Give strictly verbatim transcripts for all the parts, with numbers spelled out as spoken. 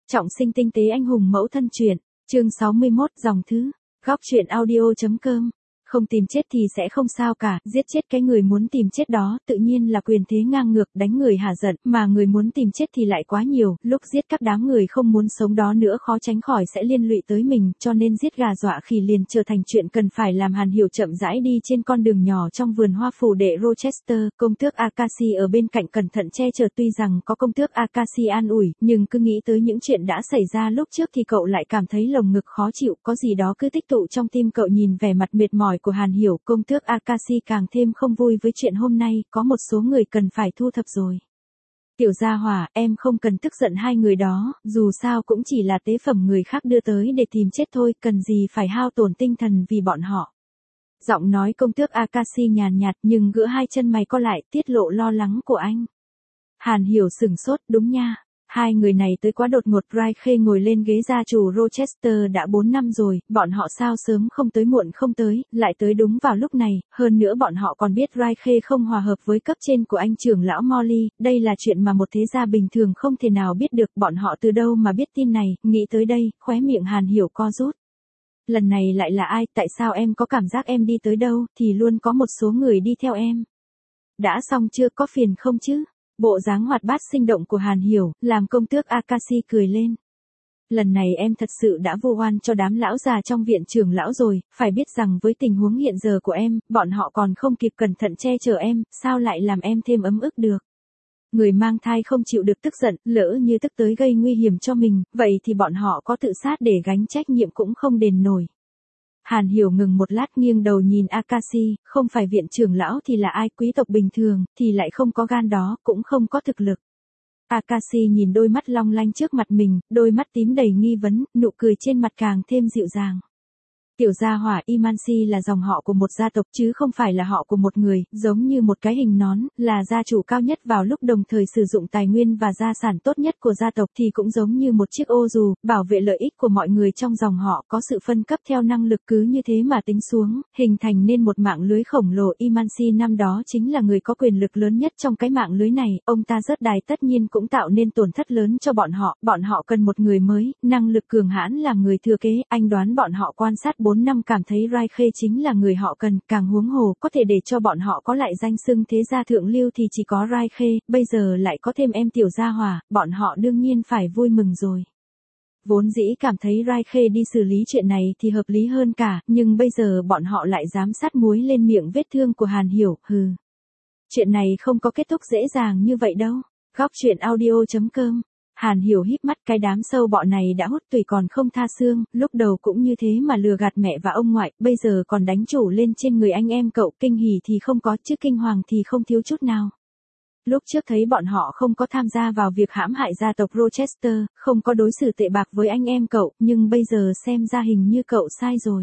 Trọng sinh tinh tế anh hùng mẫu thân truyện, chương sáu mươi mốt dòng thứ, góc truyện audio.com. Không tìm chết thì sẽ không sao cả, giết chết cái người muốn tìm chết đó, tự nhiên là quyền thế ngang ngược, đánh người hả giận, mà người muốn tìm chết thì lại quá nhiều, lúc giết các đám người không muốn sống đó nữa khó tránh khỏi sẽ liên lụy tới mình, cho nên giết gà dọa khỉ liền trở thành chuyện cần phải làm. Hàn Hiểu chậm rãi đi trên con đường nhỏ trong vườn hoa phủ đệ Rochester, công tước Acacia ở bên cạnh cẩn thận che chở. Tuy rằng có công tước Acacia an ủi, nhưng cứ nghĩ tới những chuyện đã xảy ra lúc trước thì cậu lại cảm thấy lồng ngực khó chịu, có gì đó cứ tích tụ trong tim cậu. Nhìn vẻ mặt mệt mỏi của Hàn Hiểu, công tước Acacia càng thêm không vui với chuyện hôm nay, có một số người cần phải thu thập rồi. Tiểu gia hỏa, em không cần tức giận hai người đó, dù sao cũng chỉ là tế phẩm người khác đưa tới để tìm chết thôi, cần gì phải hao tổn tinh thần vì bọn họ. Giọng nói công tước Acacia nhàn nhạt nhưng ggiữa hai chân mày co lại, tiết lộ lo lắng của anh. Hàn Hiểu sửng sốt, đúng nha. Hai người này tới quá đột ngột. Raikhe ngồi lên ghế gia chủ Rochester đã bốn năm rồi, bọn họ sao sớm không tới muộn không tới, lại tới đúng vào lúc này, hơn nữa bọn họ còn biết Raikhe không hòa hợp với cấp trên của anh trưởng lão Molly, đây là chuyện mà một thế gia bình thường không thể nào biết được, bọn họ từ đâu mà biết tin này, nghĩ tới đây, khóe miệng Hàn Hiểu co rút. Lần này lại là ai, tại sao em có cảm giác em đi tới đâu, thì luôn có một số người đi theo em. Đã xong chưa, có phiền không chứ? Bộ dáng hoạt bát sinh động của Hàn Hiểu, làm công tước Acacia cười lên. Lần này em thật sự đã vu oan cho đám lão già trong viện trưởng lão rồi, phải biết rằng với tình huống hiện giờ của em, bọn họ còn không kịp cẩn thận che chở em, sao lại làm em thêm ấm ức được. Người mang thai không chịu được tức giận, lỡ như tức tới gây nguy hiểm cho mình, vậy thì bọn họ có tự sát để gánh trách nhiệm cũng không đền nổi. Hàn Hiểu ngừng một lát nghiêng đầu nhìn Acacia, không phải viện trưởng lão thì là ai, quý tộc bình thường, thì lại không có gan đó, cũng không có thực lực. Acacia nhìn đôi mắt long lanh trước mặt mình, đôi mắt tím đầy nghi vấn, nụ cười trên mặt càng thêm dịu dàng. Tiểu gia hỏa, Imansi là dòng họ của một gia tộc chứ không phải là họ của một người, giống như một cái hình nón, là gia chủ cao nhất vào lúc đồng thời sử dụng tài nguyên và gia sản tốt nhất của gia tộc, thì cũng giống như một chiếc ô dù, bảo vệ lợi ích của mọi người trong dòng họ, có sự phân cấp theo năng lực, cứ như thế mà tính xuống, hình thành nên một mạng lưới khổng lồ. Imansi năm đó chính là người có quyền lực lớn nhất trong cái mạng lưới này, ông ta rớt đài tất nhiên cũng tạo nên tổn thất lớn cho bọn họ, bọn họ cần một người mới, năng lực cường hãn làm người thừa kế, anh đoán bọn họ quan sát bốn năm cảm thấy Raikhe chính là người họ cần, càng huống hồ, có thể để cho bọn họ có lại danh xưng thế gia thượng lưu thì chỉ có Raikhe, bây giờ lại có thêm em tiểu gia hỏa, bọn họ đương nhiên phải vui mừng rồi. Vốn dĩ cảm thấy Raikhe đi xử lý chuyện này thì hợp lý hơn cả, nhưng bây giờ bọn họ lại dám sát muối lên miệng vết thương của Hàn Hiểu, hừ. Chuyện này không có kết thúc dễ dàng như vậy đâu. Góc truyện audio.com. Hàn Hiểu híp mắt, cái đám sâu bọ này đã hút tủy còn không tha xương, lúc đầu cũng như thế mà lừa gạt mẹ và ông ngoại, bây giờ còn đánh chủ lên trên người anh em cậu, kinh hỉ thì không có, chứ kinh hoàng thì không thiếu chút nào. Lúc trước thấy bọn họ không có tham gia vào việc hãm hại gia tộc Rochester, không có đối xử tệ bạc với anh em cậu, nhưng bây giờ xem ra hình như cậu sai rồi.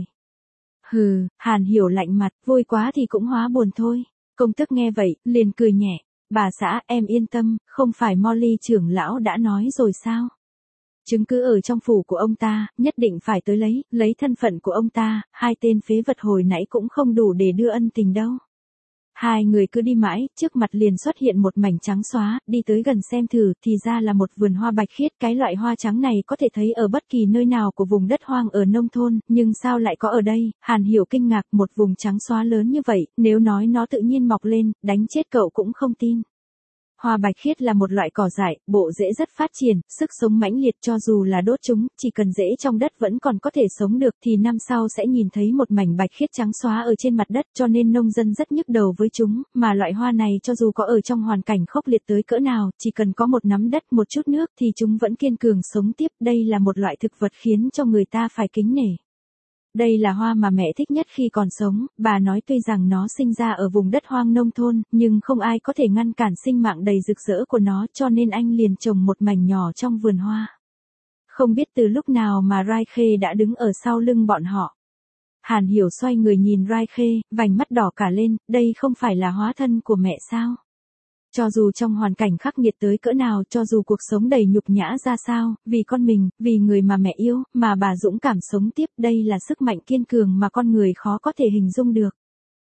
Hừ, Hàn Hiểu lạnh mặt, vui quá thì cũng hóa buồn thôi. Công tước nghe vậy, liền cười nhẹ. Bà xã, em yên tâm, không phải Molly trưởng lão đã nói rồi sao? Chứng cứ ở trong phủ của ông ta, nhất định phải tới lấy, lấy thân phận của ông ta, hai tên phế vật hồi nãy cũng không đủ để đưa ân tình đâu. Hai người cứ đi mãi, trước mặt liền xuất hiện một mảnh trắng xóa, đi tới gần xem thử, thì ra là một vườn hoa bạch khiết, cái loại hoa trắng này có thể thấy ở bất kỳ nơi nào của vùng đất hoang ở nông thôn, nhưng sao lại có ở đây? Hàn Hiểu kinh ngạc, một vùng trắng xóa lớn như vậy, nếu nói nó tự nhiên mọc lên, đánh chết cậu cũng không tin. Hoa bạch khiết là một loại cỏ dại, bộ rễ rất phát triển, sức sống mãnh liệt, cho dù là đốt chúng, chỉ cần rễ trong đất vẫn còn có thể sống được thì năm sau sẽ nhìn thấy một mảnh bạch khiết trắng xóa ở trên mặt đất, cho nên nông dân rất nhức đầu với chúng, mà loại hoa này cho dù có ở trong hoàn cảnh khốc liệt tới cỡ nào, chỉ cần có một nắm đất, một chút nước thì chúng vẫn kiên cường sống tiếp, đây là một loại thực vật khiến cho người ta phải kính nể. Đây là hoa mà mẹ thích nhất khi còn sống, bà nói tuy rằng nó sinh ra ở vùng đất hoang nông thôn, nhưng không ai có thể ngăn cản sinh mạng đầy rực rỡ của nó, cho nên anh liền trồng một mảnh nhỏ trong vườn hoa. Không biết từ lúc nào mà Raikhe đã đứng ở sau lưng bọn họ. Hàn Hiểu xoay người nhìn Raikhe, vành mắt đỏ cả lên, đây không phải là hóa thân của mẹ sao? Cho dù trong hoàn cảnh khắc nghiệt tới cỡ nào, cho dù cuộc sống đầy nhục nhã ra sao, vì con mình, vì người mà mẹ yêu, mà bà dũng cảm sống tiếp, đây là sức mạnh kiên cường mà con người khó có thể hình dung được.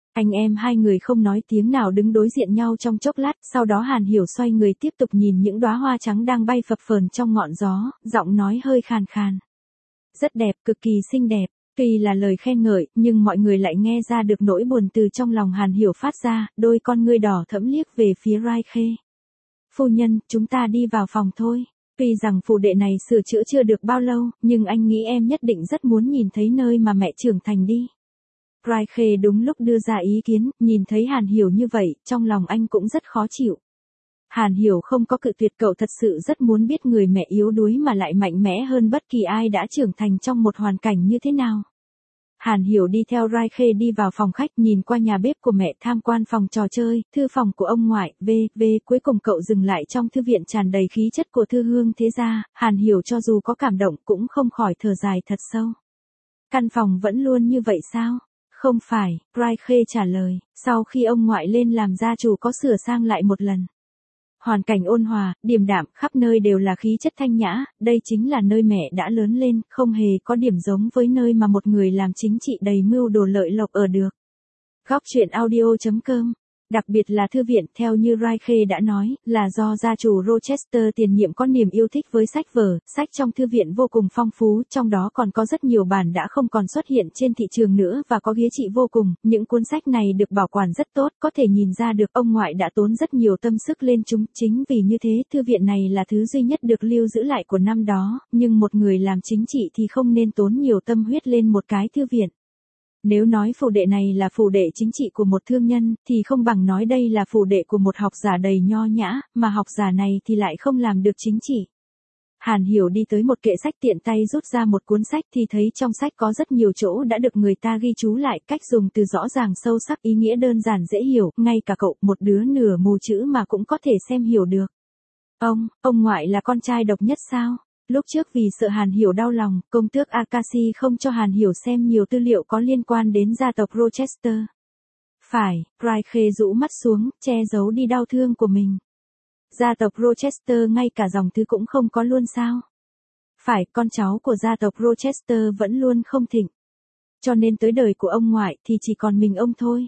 Anh em hai người không nói tiếng nào đứng đối diện nhau trong chốc lát, sau đó Hàn Hiểu xoay người tiếp tục nhìn những đóa hoa trắng đang bay phập phờn trong ngọn gió, giọng nói hơi khàn khàn. Rất đẹp, cực kỳ xinh đẹp. Tuy là lời khen ngợi, nhưng mọi người lại nghe ra được nỗi buồn từ trong lòng Hàn Hiểu phát ra, đôi con ngươi đỏ thẫm liếc về phía Rai Khê. Phu nhân, chúng ta đi vào phòng thôi. Tuy rằng phủ đệ này sửa chữa chưa được bao lâu, nhưng anh nghĩ em nhất định rất muốn nhìn thấy nơi mà mẹ trưởng thành đi. Rai Khê đúng lúc đưa ra ý kiến, nhìn thấy Hàn Hiểu như vậy, trong lòng anh cũng rất khó chịu. Hàn Hiểu không có cự tuyệt, cậu thật sự rất muốn biết người mẹ yếu đuối mà lại mạnh mẽ hơn bất kỳ ai đã trưởng thành trong một hoàn cảnh như thế nào. Hàn Hiểu đi theo Rai Khê đi vào phòng khách, nhìn qua nhà bếp của mẹ, tham quan phòng trò chơi, thư phòng của ông ngoại, v, v, cuối cùng cậu dừng lại trong thư viện tràn đầy khí chất của thư hương thế gia. Hàn Hiểu cho dù có cảm động cũng không khỏi thở dài thật sâu. Căn phòng vẫn luôn như vậy sao? Không phải, Rai Khê trả lời, sau khi ông ngoại lên làm gia chủ có sửa sang lại một lần. Hoàn cảnh ôn hòa, điềm đạm, khắp nơi đều là khí chất thanh nhã, đây chính là nơi mẹ đã lớn lên, không hề có điểm giống với nơi mà một người làm chính trị đầy mưu đồ lợi lộc ở được. Góc truyện audio chấm com. Đặc biệt là thư viện, theo như Rai Khê đã nói, là do gia chủ Rochester tiền nhiệm có niềm yêu thích với sách vở, sách trong thư viện vô cùng phong phú, trong đó còn có rất nhiều bản đã không còn xuất hiện trên thị trường nữa và có giá trị vô cùng. Những cuốn sách này được bảo quản rất tốt, có thể nhìn ra được ông ngoại đã tốn rất nhiều tâm sức lên chúng. Chính vì như thế, thư viện này là thứ duy nhất được lưu giữ lại của năm đó, nhưng một người làm chính trị thì không nên tốn nhiều tâm huyết lên một cái thư viện. Nếu nói phủ đệ này là phủ đệ chính trị của một thương nhân, thì không bằng nói đây là phủ đệ của một học giả đầy nho nhã, mà học giả này thì lại không làm được chính trị. Hàn Hiểu đi tới một kệ sách, tiện tay rút ra một cuốn sách thì thấy trong sách có rất nhiều chỗ đã được người ta ghi chú lại, cách dùng từ rõ ràng sâu sắc, ý nghĩa đơn giản dễ hiểu, ngay cả cậu, một đứa nửa mù chữ mà cũng có thể xem hiểu được. Ông, ông ngoại là con trai độc nhất sao? Lúc trước vì sợ Hàn Hiểu đau lòng, công tước Akashi không cho Hàn Hiểu xem nhiều tư liệu có liên quan đến gia tộc Rochester. Phải, Rai Khê rũ mắt xuống, che giấu đi đau thương của mình. Gia tộc Rochester ngay cả dòng thứ cũng không có luôn sao? Phải, con cháu của gia tộc Rochester vẫn luôn không thịnh. Cho nên tới đời của ông ngoại thì chỉ còn mình ông thôi.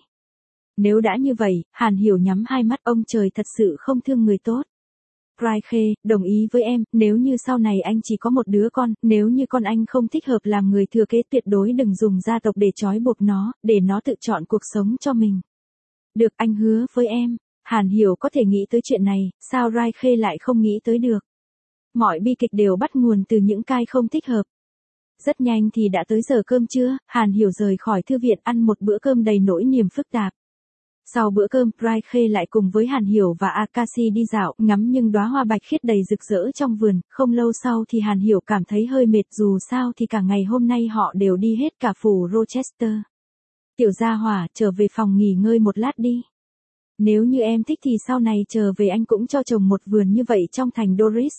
Nếu đã như vậy, Hàn Hiểu nhắm hai mắt, ông trời thật sự không thương người tốt. Rai Khê, đồng ý với em, nếu như sau này anh chỉ có một đứa con, nếu như con anh không thích hợp làm người thừa kế, tuyệt đối đừng dùng gia tộc để trói buộc nó, để nó tự chọn cuộc sống cho mình. Được, anh hứa với em. Hàn Hiểu có thể nghĩ tới chuyện này, sao Rai Khê lại không nghĩ tới được? Mọi bi kịch đều bắt nguồn từ những cái không thích hợp. Rất nhanh thì đã tới giờ cơm trưa, Hàn Hiểu rời khỏi thư viện ăn một bữa cơm đầy nỗi niềm phức tạp. Sau bữa cơm, Rai Khê lại cùng với Hàn Hiểu và Akashi đi dạo, ngắm những đóa hoa bạch khiết đầy rực rỡ trong vườn. Không lâu sau thì Hàn Hiểu cảm thấy hơi mệt, dù sao thì cả ngày hôm nay họ đều đi hết cả phủ Rochester. Tiểu gia hỏa, trở về phòng nghỉ ngơi một lát đi. Nếu như em thích thì sau này trở về anh cũng cho chồng một vườn như vậy trong thành Doris.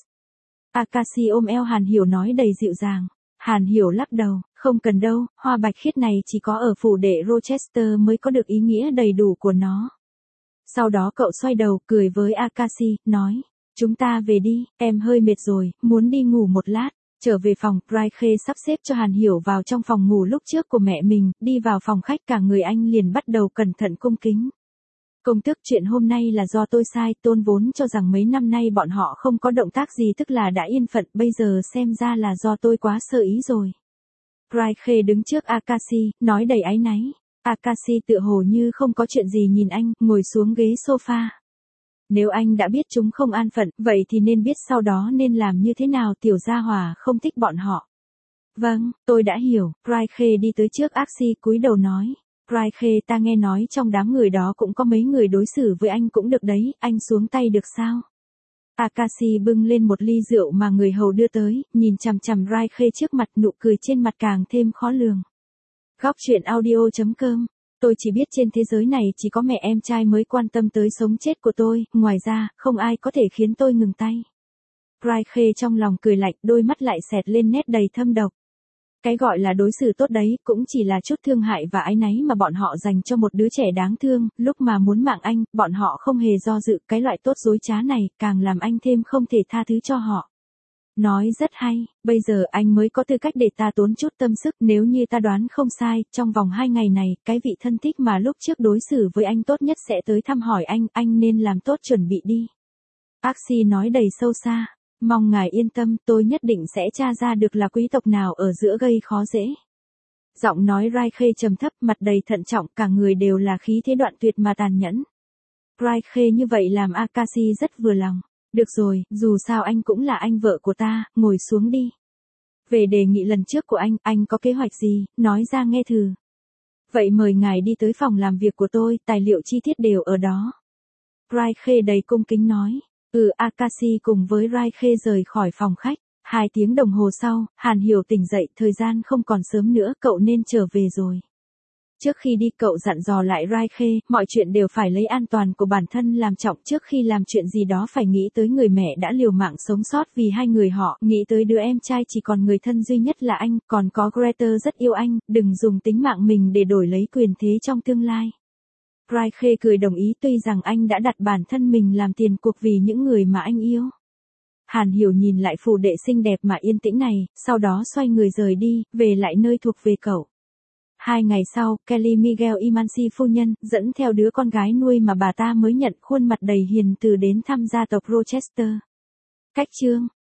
Akashi ôm eo Hàn Hiểu nói đầy dịu dàng. Hàn Hiểu lắc đầu, không cần đâu, hoa bạch khiết này chỉ có ở phủ đệ Rochester mới có được ý nghĩa đầy đủ của nó. Sau đó cậu xoay đầu, cười với Akashi, nói, chúng ta về đi, em hơi mệt rồi, muốn đi ngủ một lát. Trở về phòng, Rai Khê sắp xếp cho Hàn Hiểu vào trong phòng ngủ lúc trước của mẹ mình, đi vào phòng khách cả người anh liền bắt đầu cẩn thận cung kính. Công tước, chuyện hôm nay là do tôi sai, Tôn vốn cho rằng mấy năm nay bọn họ không có động tác gì, tức là đã yên phận, bây giờ xem ra là do tôi quá sơ ý rồi. Rai Khê đứng trước Akashi, nói đầy áy náy. Akashi tựa hồ như không có chuyện gì nhìn anh, ngồi xuống ghế sofa. Nếu anh đã biết chúng không an phận, vậy thì nên biết sau đó nên làm như thế nào, tiểu gia hỏa không thích bọn họ. Vâng, tôi đã hiểu, Rai Khê đi tới trước Akashi cúi đầu nói. Rai Khê, ta nghe nói trong đám người đó cũng có mấy người đối xử với anh cũng được đấy, anh xuống tay được sao? Akashi bưng lên một ly rượu mà người hầu đưa tới, nhìn chằm chằm Rai Khê trước mặt, nụ cười trên mặt càng thêm khó lường. Góc truyện audio chấm com. Tôi chỉ biết trên thế giới này chỉ có mẹ em trai mới quan tâm tới sống chết của tôi, ngoài ra, không ai có thể khiến tôi ngừng tay. Rai Khê trong lòng cười lạnh, đôi mắt lại xẹt lên nét đầy thâm độc. Cái gọi là đối xử tốt đấy, cũng chỉ là chút thương hại và áy náy mà bọn họ dành cho một đứa trẻ đáng thương, lúc mà muốn mạng anh, bọn họ không hề do dự, cái loại tốt dối trá này, càng làm anh thêm không thể tha thứ cho họ. Nói rất hay, bây giờ anh mới có tư cách để ta tốn chút tâm sức, nếu như ta đoán không sai, trong vòng hai ngày này, cái vị thân thích mà lúc trước đối xử với anh tốt nhất sẽ tới thăm hỏi anh, anh nên làm tốt chuẩn bị đi. Axi nói đầy sâu xa, mong ngài yên tâm, tôi nhất định sẽ tra ra được là quý tộc nào ở giữa gây khó dễ. Giọng nói Rai Khê trầm thấp, mặt đầy thận trọng, cả người đều là khí thế đoạn tuyệt mà tàn nhẫn. Rai Khê như vậy làm Akashi rất vừa lòng. Được rồi, dù sao anh cũng là anh vợ của ta, ngồi xuống đi. Về đề nghị lần trước của anh, anh có kế hoạch gì, nói ra nghe thử. Vậy mời ngài đi tới phòng làm việc của tôi, tài liệu chi tiết đều ở đó. Rai Khê đầy cung kính nói. Ừ, Akashi cùng với Rai Khê rời khỏi phòng khách. Hai tiếng đồng hồ sau, Hàn Hiểu tỉnh dậy, thời gian không còn sớm nữa, cậu nên trở về rồi. Trước khi đi cậu dặn dò lại Rai Khê, mọi chuyện đều phải lấy an toàn của bản thân làm trọng, trước khi làm chuyện gì đó phải nghĩ tới người mẹ đã liều mạng sống sót vì hai người họ, nghĩ tới đứa em trai chỉ còn người thân duy nhất là anh, còn có Greta rất yêu anh, đừng dùng tính mạng mình để đổi lấy quyền thế trong tương lai. Rai Khê cười đồng ý, tuy rằng anh đã đặt bản thân mình làm tiền cuộc vì những người mà anh yêu. Hàn Hiểu nhìn lại phủ đệ xinh đẹp mà yên tĩnh này, sau đó xoay người rời đi, về lại nơi thuộc về cậu. Hai ngày sau, Kelly Miguel Imanci phu nhân, dẫn theo đứa con gái nuôi mà bà ta mới nhận, khuôn mặt đầy hiền từ đến thăm gia tộc Rochester. Cách chương